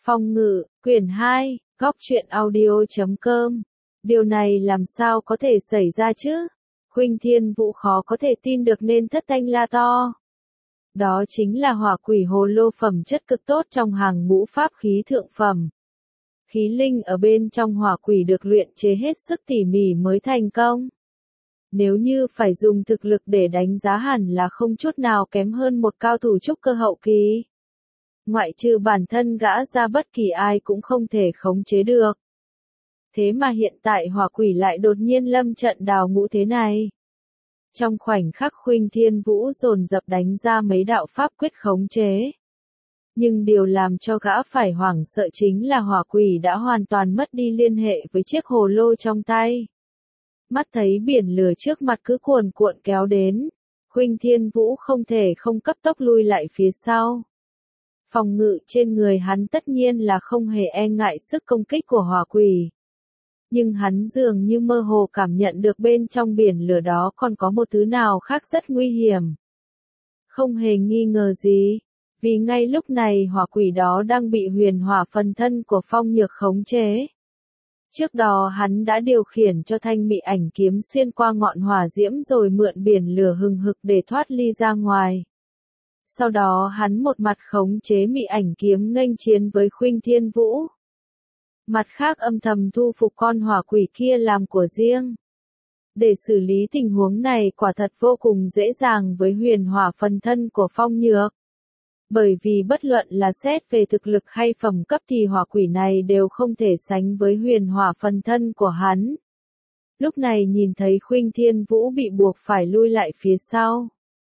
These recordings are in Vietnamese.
Phong ngự, quyển 2, góc truyện audio.com. Điều này làm sao có thể xảy ra chứ? Khuynh Thiên Vũ khó có thể tin được nên thất thanh la to. Đó chính là hỏa quỷ hồ lô phẩm chất cực tốt trong hàng ngũ pháp khí thượng phẩm. Khí linh ở bên trong hỏa quỷ được luyện chế hết sức tỉ mỉ mới thành công. Nếu như phải dùng thực lực để đánh giá hẳn là không chút nào kém hơn một cao thủ trúc cơ hậu kỳ. Ngoại trừ bản thân gã ra bất kỳ ai cũng không thể khống chế được. Thế mà hiện tại hỏa quỷ lại đột nhiên lâm trận đào ngũ thế này. Trong khoảnh khắc Khuynh Thiên Vũ dồn dập đánh ra mấy đạo pháp quyết khống chế. Nhưng điều làm cho gã phải hoảng sợ chính là hỏa quỷ đã hoàn toàn mất đi liên hệ với chiếc hồ lô trong tay. Mắt thấy biển lửa trước mặt cứ cuồn cuộn kéo đến, Khuynh Thiên Vũ không thể không cấp tốc lui lại phía sau. Phòng ngự trên người hắn tất nhiên là không hề e ngại sức công kích của hỏa quỷ. Nhưng hắn dường như mơ hồ cảm nhận được bên trong biển lửa đó còn có một thứ nào khác rất nguy hiểm. Không hề nghi ngờ gì, vì ngay lúc này hỏa quỷ đó đang bị huyền hỏa phần thân của Phong Nhược khống chế. Trước đó hắn đã điều khiển cho thanh mị ảnh kiếm xuyên qua ngọn hỏa diễm rồi mượn biển lửa hừng hực để thoát ly ra ngoài. Sau đó hắn một mặt khống chế mị ảnh kiếm nghênh chiến với Khuynh Thiên Vũ. Mặt khác âm thầm thu phục con hỏa quỷ kia làm của riêng. Để xử lý tình huống này quả thật vô cùng dễ dàng với huyền hỏa phần thân của Phong Nhược. Bởi vì bất luận là xét về thực lực hay phẩm cấp thì hỏa quỷ này đều không thể sánh với huyền hỏa phần thân của hắn. Lúc này nhìn thấy Khuynh Thiên Vũ bị buộc phải lui lại phía sau.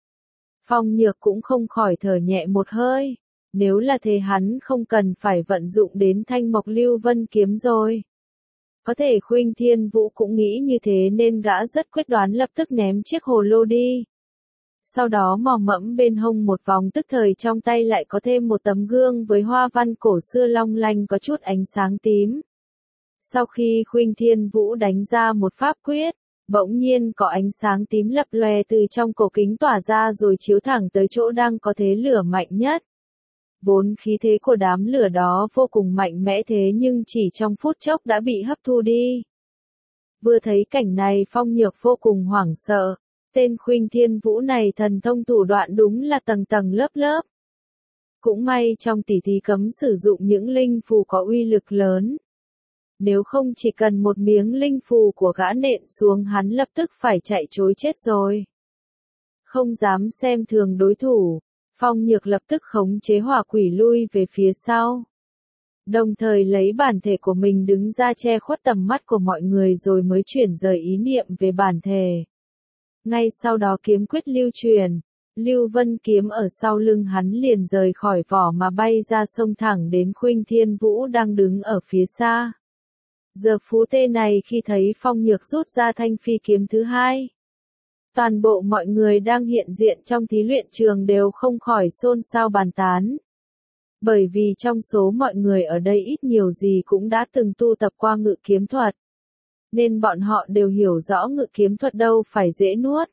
Phong Nhược cũng không khỏi thở nhẹ một hơi. Nếu là thế hắn không cần phải vận dụng đến thanh mộc lưu vân kiếm rồi. Có thể Khuynh Thiên Vũ cũng nghĩ như thế nên gã rất quyết đoán lập tức ném chiếc hồ lô đi. Sau đó mò mẫm bên hông một vòng tức thời trong tay lại có thêm một tấm gương với hoa văn cổ xưa long lanh có chút ánh sáng tím. Sau khi Khuynh Thiên Vũ đánh ra một pháp quyết, bỗng nhiên có ánh sáng tím lập lòe từ trong cổ kính tỏa ra rồi chiếu thẳng tới chỗ đang có thế lửa mạnh nhất. Vốn khí thế của đám lửa đó vô cùng mạnh mẽ thế nhưng chỉ trong phút chốc đã bị hấp thu đi. Vừa thấy cảnh này Phong Nhược vô cùng hoảng sợ. Tên Khuynh Thiên Vũ này thần thông thủ đoạn đúng là tầng tầng lớp lớp. Cũng may trong tỷ thí cấm sử dụng những linh phù có uy lực lớn. Nếu không chỉ cần một miếng linh phù của gã nện xuống hắn lập tức phải chạy trối chết rồi. Không dám xem thường đối thủ, Phong Nhược lập tức khống chế hỏa quỷ lui về phía sau. Đồng thời lấy bản thể của mình đứng ra che khuất tầm mắt của mọi người rồi mới chuyển rời ý niệm về bản thể. Ngay sau đó kiếm quyết lưu truyền, Lưu Vân kiếm ở sau lưng hắn liền rời khỏi vỏ mà bay ra sông thẳng đến Khuynh Thiên Vũ đang đứng ở phía xa. Giờ phút này khi thấy Phong Nhược rút ra thanh phi kiếm thứ hai, toàn bộ mọi người đang hiện diện trong thí luyện trường đều không khỏi xôn xao bàn tán. Bởi vì trong số mọi người ở đây ít nhiều gì cũng đã từng tu tập qua ngự kiếm thuật. Nên bọn họ đều hiểu rõ ngự kiếm thuật đâu phải dễ nuốt.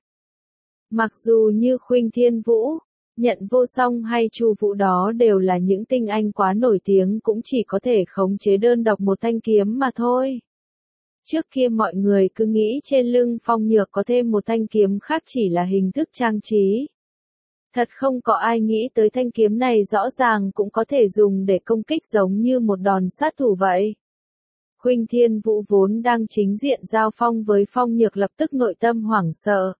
Mặc dù như Khuynh Thiên Vũ, Nhận Vô Song hay Chu Vũ đó đều là những tinh anh quá nổi tiếng cũng chỉ có thể khống chế đơn độc một thanh kiếm mà thôi. Trước kia mọi người cứ nghĩ trên lưng Phong Nhược có thêm một thanh kiếm khác chỉ là hình thức trang trí. Thật không có ai nghĩ tới thanh kiếm này rõ ràng cũng có thể dùng để công kích giống như một đòn sát thủ vậy. Khuynh Thiên Vũ vốn đang chính diện giao phong với Phong Nhược lập tức nội tâm hoảng sợ.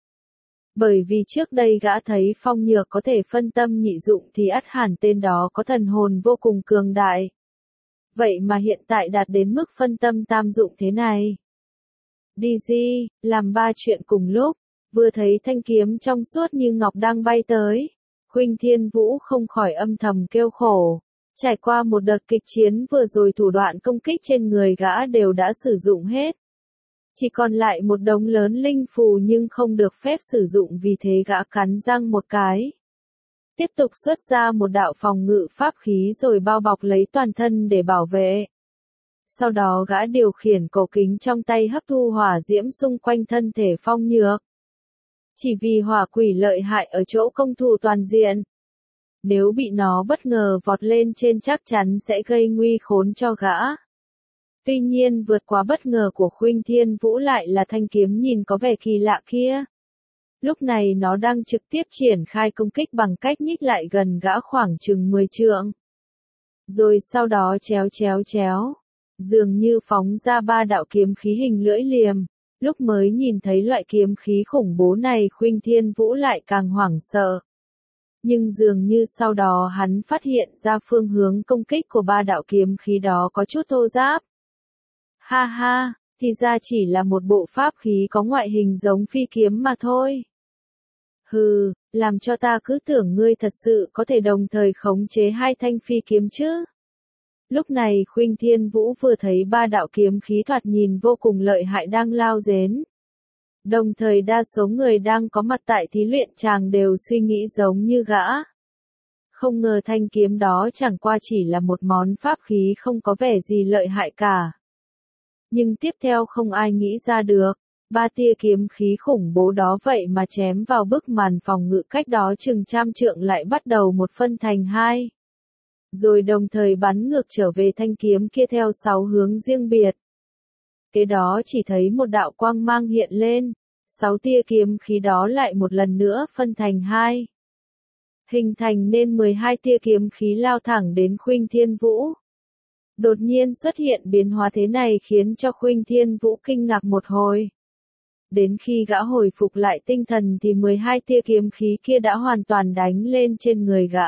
Bởi vì trước đây gã thấy Phong Nhược có thể phân tâm nhị dụng thì ắt hẳn tên đó có thần hồn vô cùng cường đại. Vậy mà hiện tại đạt đến mức phân tâm tam dụng thế này. DG, làm ba chuyện cùng lúc, vừa thấy thanh kiếm trong suốt như ngọc đang bay tới. Khuynh Thiên Vũ không khỏi âm thầm kêu khổ. Trải qua một đợt kịch chiến vừa rồi thủ đoạn công kích trên người gã đều đã sử dụng hết. Chỉ còn lại một đống lớn linh phù nhưng không được phép sử dụng vì thế gã cắn răng một cái. Tiếp tục xuất ra một đạo phòng ngự pháp khí rồi bao bọc lấy toàn thân để bảo vệ. Sau đó gã điều khiển cổ kính trong tay hấp thu hỏa diễm xung quanh thân thể Phong Nhược. Chỉ vì hỏa quỷ lợi hại ở chỗ công thủ toàn diện. Nếu bị nó bất ngờ vọt lên trên chắc chắn sẽ gây nguy khốn cho gã. Tuy nhiên vượt quá bất ngờ của Khuynh Thiên Vũ lại là thanh kiếm nhìn có vẻ kỳ lạ kia. Lúc này nó đang trực tiếp triển khai công kích bằng cách nhích lại gần gã khoảng chừng 10 trượng. Rồi sau đó chéo, dường như phóng ra 3 đạo kiếm khí hình lưỡi liềm. Lúc mới nhìn thấy loại kiếm khí khủng bố này Khuynh Thiên Vũ lại càng hoảng sợ. Nhưng dường như sau đó hắn phát hiện ra phương hướng công kích của 3 đạo kiếm khí đó có chút thô ráp. Ha ha, thì ra chỉ là một bộ pháp khí có ngoại hình giống phi kiếm mà thôi. Hừ, làm cho ta cứ tưởng ngươi thật sự có thể đồng thời khống chế 2 thanh phi kiếm chứ. Lúc này Khuynh Thiên Vũ vừa thấy 3 đạo kiếm khí thoạt nhìn vô cùng lợi hại đang lao đến. Đồng thời đa số người đang có mặt tại thí luyện tràng đều suy nghĩ giống như gã. Không ngờ thanh kiếm đó chẳng qua chỉ là một món pháp khí không có vẻ gì lợi hại cả. Nhưng tiếp theo không ai nghĩ ra được, 3 tia kiếm khí khủng bố đó vậy mà chém vào bức màn phòng ngự cách đó chừng 100 trượng lại bắt đầu một phân thành 2. Rồi đồng thời bắn ngược trở về thanh kiếm kia theo 6 hướng riêng biệt. Kế đó chỉ thấy một đạo quang mang hiện lên, 6 tia kiếm khí đó lại một lần nữa phân thành 2. Hình thành nên 12 tia kiếm khí lao thẳng đến Khuynh Thiên Vũ. Đột nhiên xuất hiện biến hóa thế này khiến cho Khuynh Thiên Vũ kinh ngạc một hồi. Đến khi gã hồi phục lại tinh thần thì 12 tia kiếm khí kia đã hoàn toàn đánh lên trên người gã.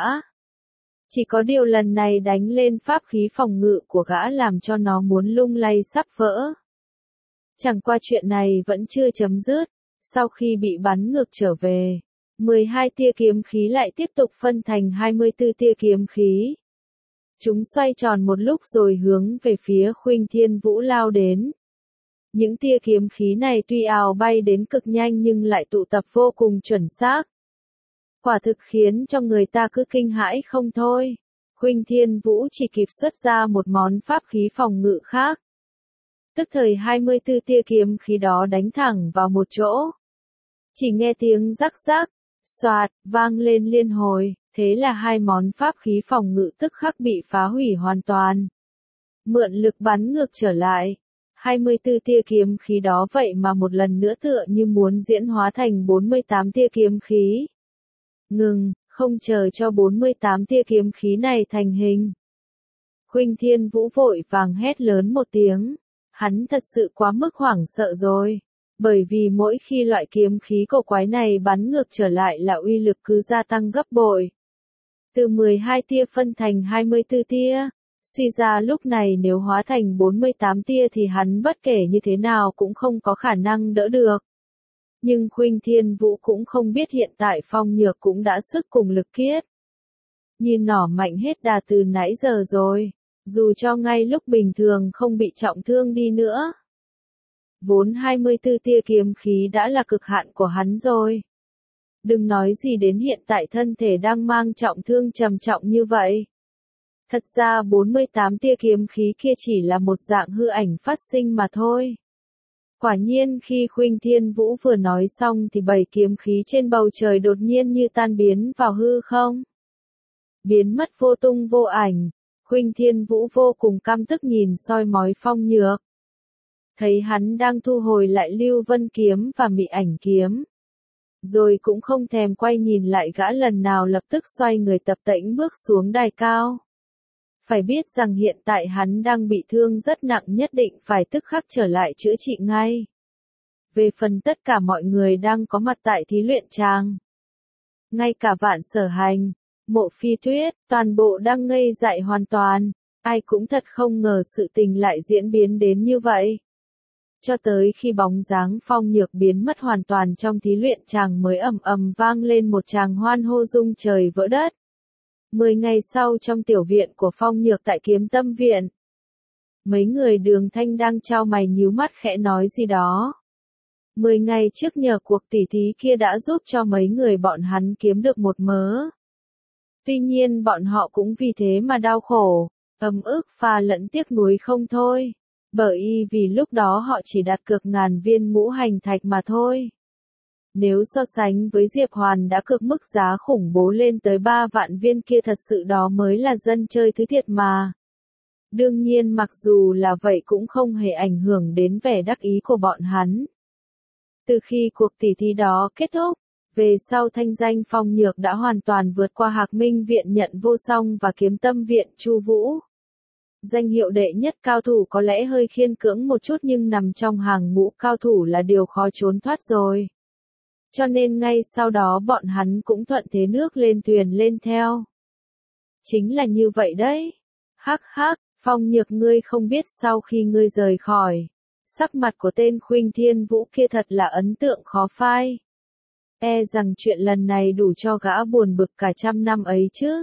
Chỉ có điều lần này đánh lên pháp khí phòng ngự của gã làm cho nó muốn lung lay sắp vỡ. Chẳng qua chuyện này vẫn chưa chấm dứt, sau khi bị bắn ngược trở về, 12 tia kiếm khí lại tiếp tục phân thành 24 tia kiếm khí. Chúng xoay tròn một lúc rồi hướng về phía Khuynh Thiên Vũ lao đến. Những tia kiếm khí này tuy ào bay đến cực nhanh nhưng lại tụ tập vô cùng chuẩn xác. Quả thực khiến cho người ta cứ kinh hãi không thôi. Khuynh Thiên Vũ chỉ kịp xuất ra một món pháp khí phòng ngự khác. Tức thời 24 tia kiếm khí đó đánh thẳng vào một chỗ. Chỉ nghe tiếng rắc rắc, xoạt, vang lên liên hồi, thế là 2 món pháp khí phòng ngự tức khắc bị phá hủy hoàn toàn. Mượn lực bắn ngược trở lại. 24 tia kiếm khí đó vậy mà một lần nữa tựa như muốn diễn hóa thành 48 tia kiếm khí. Ngừng, không chờ cho 48 tia kiếm khí này thành hình. Khuynh Thiên Vũ vội vàng hét lớn một tiếng. Hắn thật sự quá mức hoảng sợ rồi. Bởi vì mỗi khi loại kiếm khí cổ quái này bắn ngược trở lại là uy lực cứ gia tăng gấp bội. Từ 12 tia phân thành 24 tia. Suy ra lúc này nếu hóa thành 48 tia thì hắn bất kể như thế nào cũng không có khả năng đỡ được. Nhưng Khuynh Thiên Vũ cũng không biết hiện tại Phong Nhược cũng đã sức cùng lực kiết. Như nỏ mạnh hết đà từ nãy giờ rồi, dù cho ngay lúc bình thường không bị trọng thương đi nữa. Vốn 24 tia kiếm khí đã là cực hạn của hắn rồi. Đừng nói gì đến hiện tại thân thể đang mang trọng thương trầm trọng như vậy. Thật ra 48 tia kiếm khí kia chỉ là một dạng hư ảnh phát sinh mà thôi. Quả nhiên khi Khuynh Thiên Vũ vừa nói xong thì 7 kiếm khí trên bầu trời đột nhiên như tan biến vào hư không. Biến mất vô tung vô ảnh, Khuynh Thiên Vũ vô cùng căm tức nhìn soi mói Phong Nhược. Thấy hắn đang thu hồi lại Lưu Vân kiếm và Mị Ảnh kiếm. Rồi cũng không thèm quay nhìn lại gã lần nào lập tức xoay người tập tễnh bước xuống đài cao. Phải biết rằng hiện tại hắn đang bị thương rất nặng nhất định phải tức khắc trở lại chữa trị ngay. Về phần tất cả mọi người đang có mặt tại thí luyện tràng. Ngay cả Vạn Sở Hành, Mộ Phi Tuyết, toàn bộ đang ngây dại hoàn toàn. Ai cũng thật không ngờ sự tình lại diễn biến đến như vậy. Cho tới khi bóng dáng Phong Nhược biến mất hoàn toàn trong thí luyện tràng mới ầm ầm vang lên một tràng hoan hô rung trời vỡ đất. 10 ngày sau trong tiểu viện của Phong Nhược tại Kiếm Tâm Viện. Mấy người Đường Thanh đang chau mày nhíu mắt khẽ nói gì đó. 10 ngày trước nhờ cuộc tỉ thí kia đã giúp cho mấy người bọn hắn kiếm được một mớ. Tuy nhiên bọn họ cũng vì thế mà đau khổ, ấm ức pha lẫn tiếc nuối không thôi. Bởi vì lúc đó họ chỉ đặt cược 1000 viên ngũ hành thạch mà thôi. Nếu so sánh với Diệp Hoàn đã cược mức giá khủng bố lên tới 3 vạn viên kia, thật sự đó mới là dân chơi thứ thiệt mà. Đương nhiên mặc dù là vậy cũng không hề ảnh hưởng đến vẻ đắc ý của bọn hắn. Từ khi cuộc tỉ thí đó kết thúc, về sau thanh danh Phong Nhược đã hoàn toàn vượt qua Hạc Minh Viện Nhận Vô Song và Kiếm Tâm Viện Chu Vũ. Danh hiệu đệ nhất cao thủ có lẽ hơi khiên cưỡng một chút, nhưng nằm trong hàng ngũ cao thủ là điều khó trốn thoát rồi. Cho nên ngay sau đó bọn hắn cũng thuận thế nước lên thuyền lên theo. Chính là như vậy đấy. Hắc hắc, Phong Nhược, ngươi không biết sau khi ngươi rời khỏi, sắc mặt của tên Khuynh Thiên Vũ kia thật là ấn tượng khó phai. E rằng chuyện lần này đủ cho gã buồn bực cả trăm năm ấy chứ.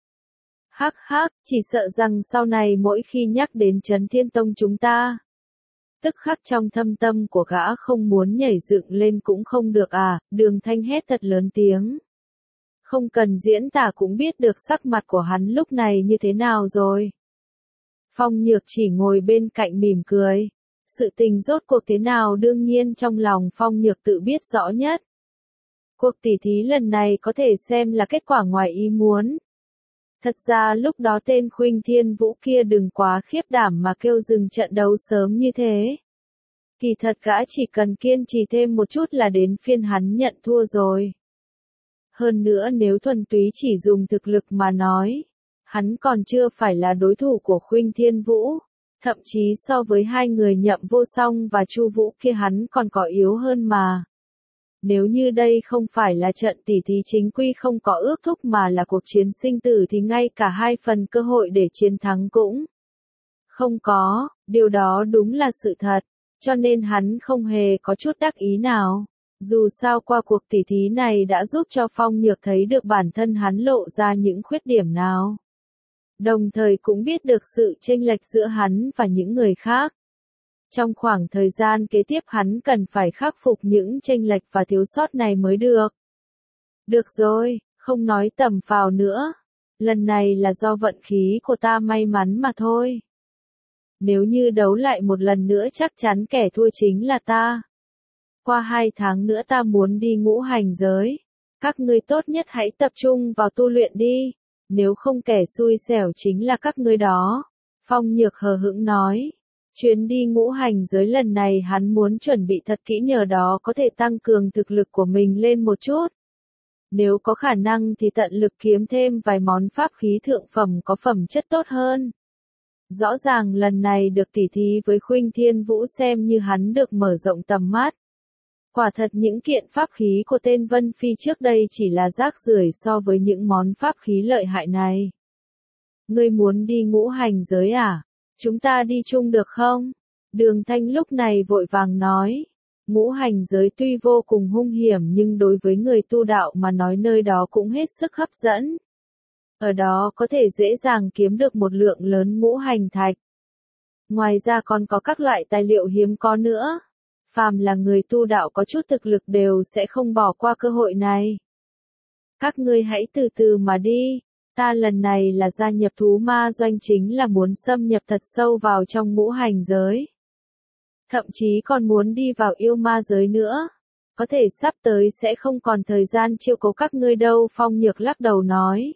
Hắc hắc, chỉ sợ rằng sau này mỗi khi nhắc đến Trấn Thiên Tông chúng ta, tức khắc trong thâm tâm của gã không muốn nhảy dựng lên cũng không được à. Đường Thanh hét thật lớn tiếng. Không cần diễn tả cũng biết được sắc mặt của hắn lúc này như thế nào rồi. Phong Nhược chỉ ngồi bên cạnh mỉm cười. Sự tình rốt cuộc thế nào đương nhiên trong lòng Phong Nhược tự biết rõ nhất. Cuộc tỉ thí lần này có thể xem là kết quả ngoài ý muốn. Thật ra lúc đó tên Khuynh Thiên Vũ kia đừng quá khiếp đảm mà kêu dừng trận đấu sớm như thế. Kỳ thật gã chỉ cần kiên trì thêm một chút là đến phiên hắn nhận thua rồi. Hơn nữa nếu thuần túy chỉ dùng thực lực mà nói, hắn còn chưa phải là đối thủ của Khuynh Thiên Vũ. Thậm chí so với hai người Nhậm Vô Song và Chu Vũ kia hắn còn có yếu hơn mà. Nếu như đây không phải là trận tỉ thí chính quy không có ước thúc mà là cuộc chiến sinh tử thì ngay cả hai phần cơ hội để chiến thắng cũng không có, điều đó đúng là sự thật, cho nên hắn không hề có chút đắc ý nào. Dù sao qua cuộc tỉ thí này đã giúp cho Phong Nhược thấy được bản thân hắn lộ ra những khuyết điểm nào. Đồng thời cũng biết được sự chênh lệch giữa hắn và những người khác. Trong khoảng thời gian kế tiếp hắn cần phải khắc phục những chênh lệch và thiếu sót này mới được. Được rồi, không nói tầm phào nữa. Lần này là do vận khí của ta may mắn mà thôi. Nếu như đấu lại một lần nữa chắc chắn kẻ thua chính là ta. Qua 2 tháng nữa ta muốn đi ngũ hành giới. Các ngươi tốt nhất hãy tập trung vào tu luyện đi. Nếu không kẻ xui xẻo chính là các ngươi đó. Phong Nhược hờ hững nói. Chuyến đi ngũ hành giới lần này hắn muốn chuẩn bị thật kỹ, nhờ đó có thể tăng cường thực lực của mình lên một chút. Nếu có khả năng thì tận lực kiếm thêm vài món pháp khí thượng phẩm có phẩm chất tốt hơn. Rõ ràng lần này được tỉ thí với Khuynh Thiên Vũ xem như hắn được mở rộng tầm mắt. Quả thật những kiện pháp khí của tên Vân Phi trước đây chỉ là rác rưởi so với những món pháp khí lợi hại này. Ngươi muốn đi ngũ hành giới à? Chúng ta đi chung được không? Đường Thanh lúc này vội vàng nói. Ngũ hành giới tuy vô cùng hung hiểm nhưng đối với người tu đạo mà nói nơi đó cũng hết sức hấp dẫn. Ở đó có thể dễ dàng kiếm được một lượng lớn ngũ hành thạch. Ngoài ra còn có các loại tài liệu hiếm có nữa. Phàm là người tu đạo có chút thực lực đều sẽ không bỏ qua cơ hội này. Các ngươi hãy từ từ mà đi. Ta lần này là gia nhập thú ma doanh, chính là muốn xâm nhập thật sâu vào trong ngũ hành giới. Thậm chí còn muốn đi vào yêu ma giới nữa. Có thể sắp tới sẽ không còn thời gian chiêu cố các ngươi đâu. Phong Nhược lắc đầu nói.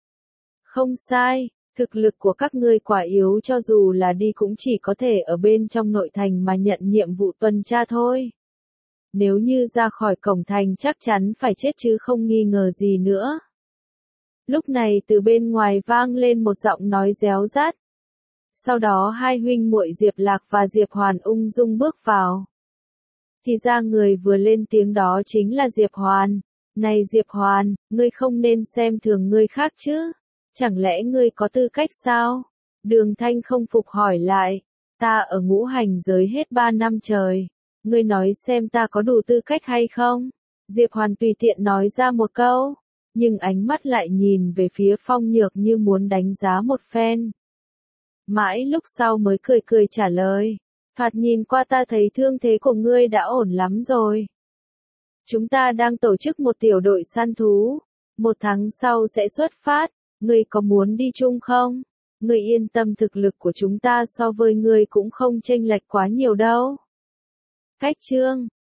Không sai, thực lực của các ngươi quả yếu, cho dù là đi cũng chỉ có thể ở bên trong nội thành mà nhận nhiệm vụ tuần tra thôi. Nếu như ra khỏi cổng thành chắc chắn phải chết chứ không nghi ngờ gì nữa. Lúc này từ bên ngoài vang lên một giọng nói réo rát. Sau đó hai huynh muội Diệp Lạc và Diệp Hoàn ung dung bước vào. Thì ra người vừa lên tiếng đó chính là Diệp Hoàn. Này Diệp Hoàn, ngươi không nên xem thường người khác chứ. Chẳng lẽ ngươi có tư cách sao? Đường Thanh không phục hỏi lại. Ta ở ngũ hành giới hết 3 năm trời. Ngươi nói xem ta có đủ tư cách hay không? Diệp Hoàn tùy tiện nói ra một câu. Nhưng ánh mắt lại nhìn về phía Phong Nhược như muốn đánh giá một phen. Mãi lúc sau mới cười cười trả lời. Thoạt nhìn qua ta thấy thương thế của ngươi đã ổn lắm rồi. Chúng ta đang tổ chức một tiểu đội săn thú. 1 tháng sau sẽ xuất phát. Ngươi có muốn đi chung không? Ngươi yên tâm, thực lực của chúng ta so với ngươi cũng không chênh lệch quá nhiều đâu. Cách chương